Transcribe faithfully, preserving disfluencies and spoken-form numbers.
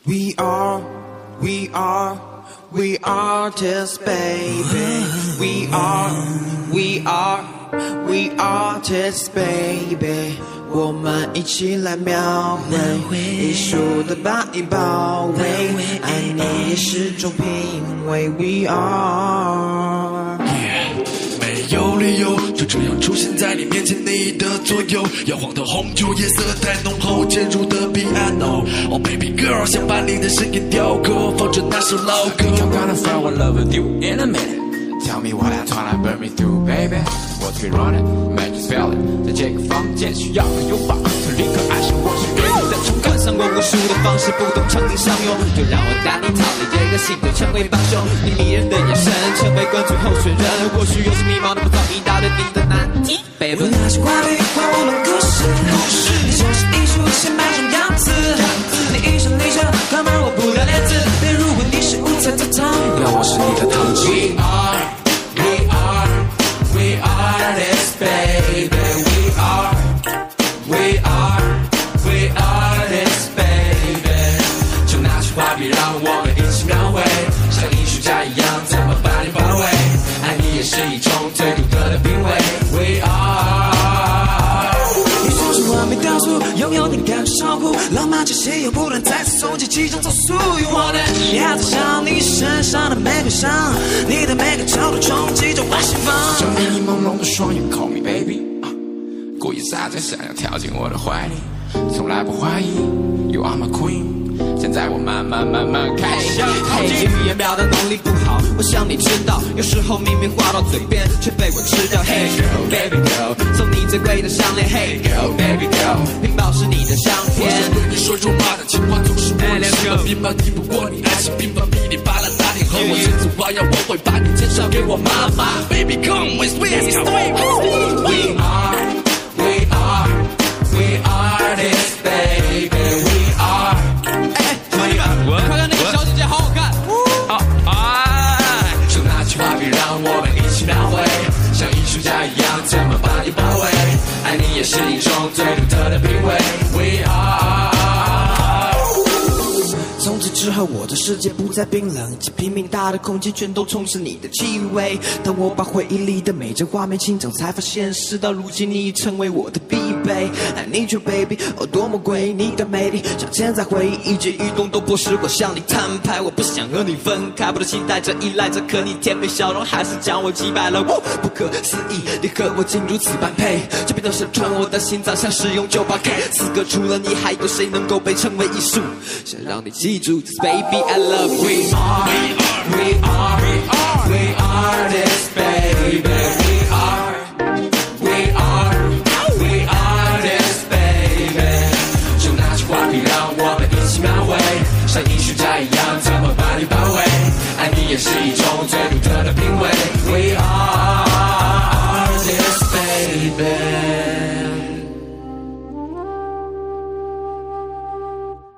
We are, we are, we artists, baby. We are, we are, we artists, baby. 我们一起来描绘艺术的把你包围，爱你也是种品味。We are。 没有理由就这样出现在你面前，你的左右摇晃的红酒，夜色太浓厚，渐入的 piano。Oh baby girl， 想把你的声音雕刻，放着那首老歌。 I'm gonna fall in love with you in a minute。Tell me what I wanna burn me through, baby. What's been running? Magic spelling， 在这个房间需要的拥抱，从立刻爱上我是给你的冲动。 上过无数的方式，不懂场景相拥，就让我带你逃离这个星球，成为帮凶。你迷人的眼神，成为冠军候选人。或许有些迷茫的不早已答对你的难题。Baby， 我拿起画笔画我们故事，你就是艺术，先摆上样子。你一声一声，哥们我不要脸子。别如果你是五彩的糖， 让我是你的糖吃。 We are, we are, we artists, baby. We are, we are, we artists, baby. 就拿起画笔，让我们一起描绘，像艺术家一样，怎么把你包围？爱你也是一种最独特的品味。We are。 你说出完美雕塑，拥有你感觉超酷，浪漫气息又不断再次冲击其中走速。You want it？ 你还在想你身上的玫瑰香，你的每个角度冲击着我心房。 睁开你朦胧的双眼 ，Call me baby， 啊，故意撒娇想要跳进我的怀里，从来不怀疑 ，You are my queen。现在我慢慢慢慢开始。 嘿，语言表达能力不好，我想你知道，有时候明明话到嘴边，却被我吃掉。Hey girl, baby girl， 送你最贵的项链。Hey girl, baby girl， 屏保是你的相片。 我对你说肉麻的情话总是我的心的冰棒，抵不过你爱情冰棒，比你巴拉大点和我亲自花样，我会把你介绍给我妈妈。Baby come with me, let's go. We are, we are, we artists, baby. We are。 快看那个小姐姐，好好看！ 啊啊！就拿起画笔，让我们一起描绘，像艺术家一样，怎么把你包围？爱你也是一种最独特的品味。We are。 从此之后，我的世界不再冰冷，这拼命大的空间全都充斥你的气味。当我把回忆里的每张画面清整，才发现事到如今，你已成为我的必备。I need you baby， 哦，多么贵，你的美丽镶嵌在回忆，一举一动都迫使我向你摊牌。我不想和你分开，不断期待着，依赖着，可你甜美笑容还是将我击败了。我不可思议，你和我竟如此般配，这变得射穿我的心脏，像使用 九八 K。此刻除了你，还有谁能够被称为艺术？想让你记住 ，Baby I love you。We are, we are, we are, we are